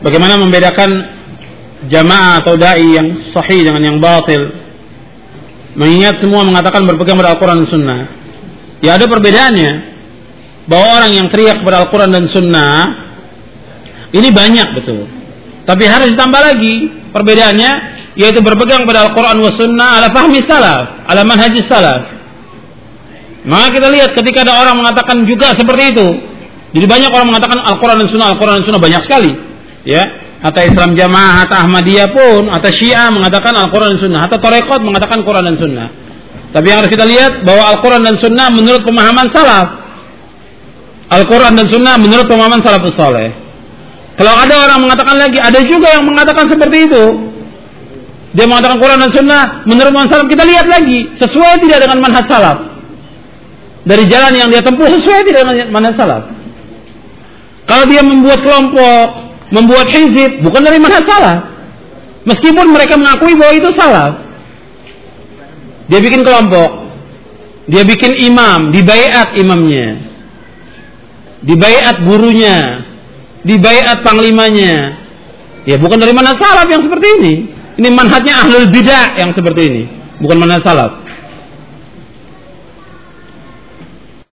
Bagaimana membedakan jamaah atau dai yang sahih dengan yang batil? Mengingat semua mengatakan berpegang pada Al-Quran dan Sunnah. Ya ada perbedaannya. Bahwa orang yang teriak kepada Al-Quran dan Sunnah ini banyak betul. Tapi harus ditambah lagi perbedaannya, yaitu berpegang pada Al-Quran wa Sunnah ala fahmi salaf, ala manhajis salaf. Maka kita lihat ketika ada orang mengatakan juga seperti itu. Jadi banyak orang mengatakan Al-Quran dan Sunnah, Al-Quran dan Sunnah banyak sekali. Ya, hatta Islam Jamaah, hatta Ahmadiyah pun, hatta Syiah mengatakan Al-Quran dan Sunnah, hatta Tarekat mengatakan Quran dan Sunnah. Tapi yang harus kita lihat bahwa Al-Quran dan Sunnah menurut pemahaman salaf. Al-Quran dan Sunnah menurut pemahaman salafus saleh. Kalau ada orang mengatakan lagi, ada juga yang mengatakan seperti itu. Dia mengatakan Quran dan Sunnah menurut pemahaman salaf. Kita lihat lagi, sesuai tidak dengan manhaj salaf. Dari jalan yang dia tempuh sesuai tidak dengan manhaj salaf. Kalau dia membuat kelompok, membuat hizib, bukan dari manhaj salaf. Meskipun mereka mengakui bahwa itu salaf. Dia bikin kelompok, dia bikin imam, dibaiat imamnya, dibaiat gurunya, dibaiat panglimanya. Ya bukan dari manhaj salaf yang seperti ini. Ini manhajnya ahlul bidah yang seperti ini, bukan manhaj salaf.